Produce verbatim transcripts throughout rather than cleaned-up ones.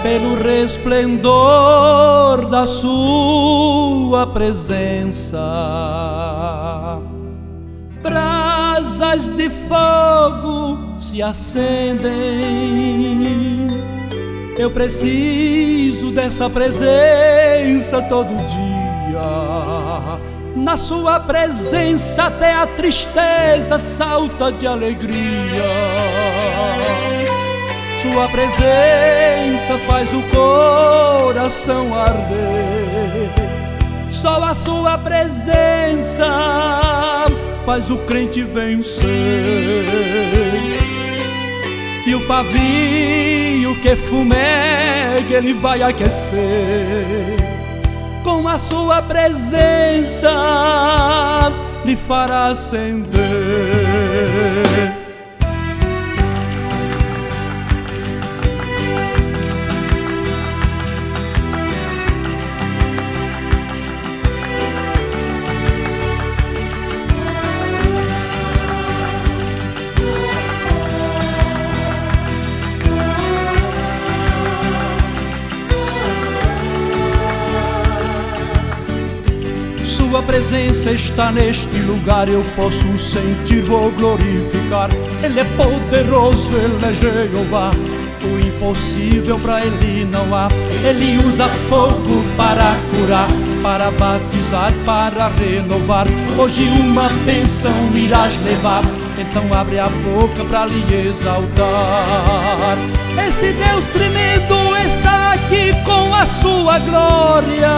pelo resplendor da sua presença. Brasas de fogo se acendem. Eu preciso dessa presença todo dia. Na sua presença até a tristeza salta de alegria. Sua presença faz o coração arder. Só a sua presença faz o crente vencer. E o pavio que fumega ele vai aquecer. Com a sua presença lhe fará acender. Sua presença está neste lugar, eu posso sentir, vou glorificar. Ele é poderoso, Ele é Jeová, o impossível pra Ele não há. Ele usa fogo para curar, para batizar, para renovar. Hoje uma bênção irás levar, então abre a boca pra lhe exaltar. Esse Deus tremendo está aqui com a sua glória.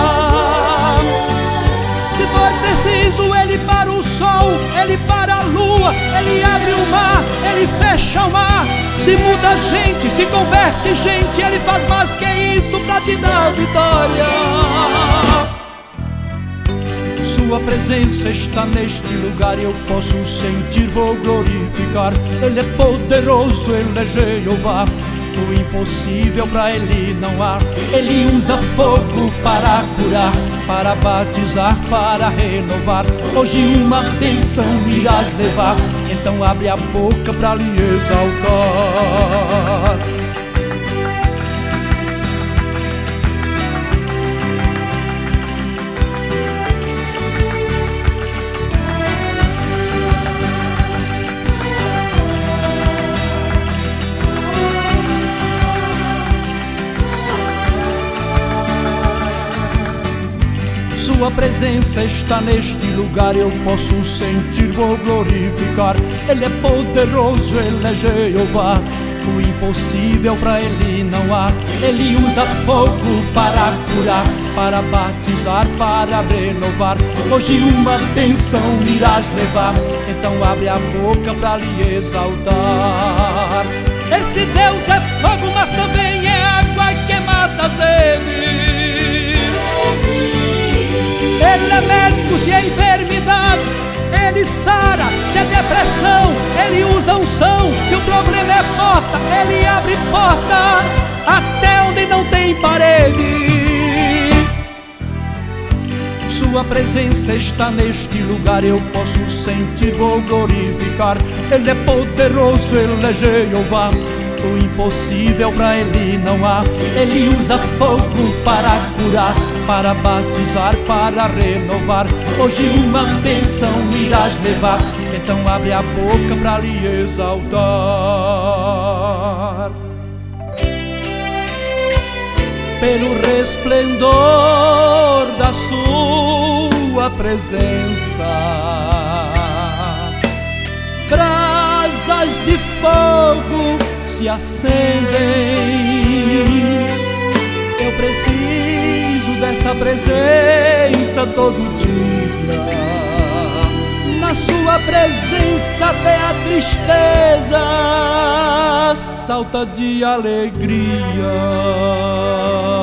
Se for preciso, Ele para o sol, Ele para a lua, Ele abre o mar, Ele fecha o mar. Se muda gente, se converte gente, Ele faz mais que isso pra te dar vitória. Sua presença está neste lugar, eu posso sentir, vou glorificar. Ele é poderoso, Ele é Jeová, o impossível pra Ele não há. Ele usa fogo para curar, para batizar, para renovar. Hoje uma bênção irás levar, então abre a boca pra lhe exaltar. Sua presença está neste lugar, eu posso sentir, vou glorificar. Ele é poderoso, Ele é Jeová, o impossível pra Ele não há. Ele usa fogo para curar, para batizar, para renovar. Hoje uma bênção irás levar, então abre a boca pra lhe exaltar. Esse Deus é fogo, mas também é água que mata a sede. Ele é médico se é enfermidade, Ele sara se é depressão. Ele usa unção se o problema é porta, Ele abre porta até onde não tem parede. Sua presença está neste lugar, eu posso sentir, vou glorificar. Ele é poderoso, Ele é Jeová, o impossível pra Ele não há. Ele usa fogo para curar, para batizar, para renovar. Hoje uma bênção irás levar, então abre a boca pra lhe exaltar. Pelo resplendor da sua presença, brasas de fogo se acendem. Eu preciso dessa presença todo dia. Na sua presença até a tristeza salta de alegria.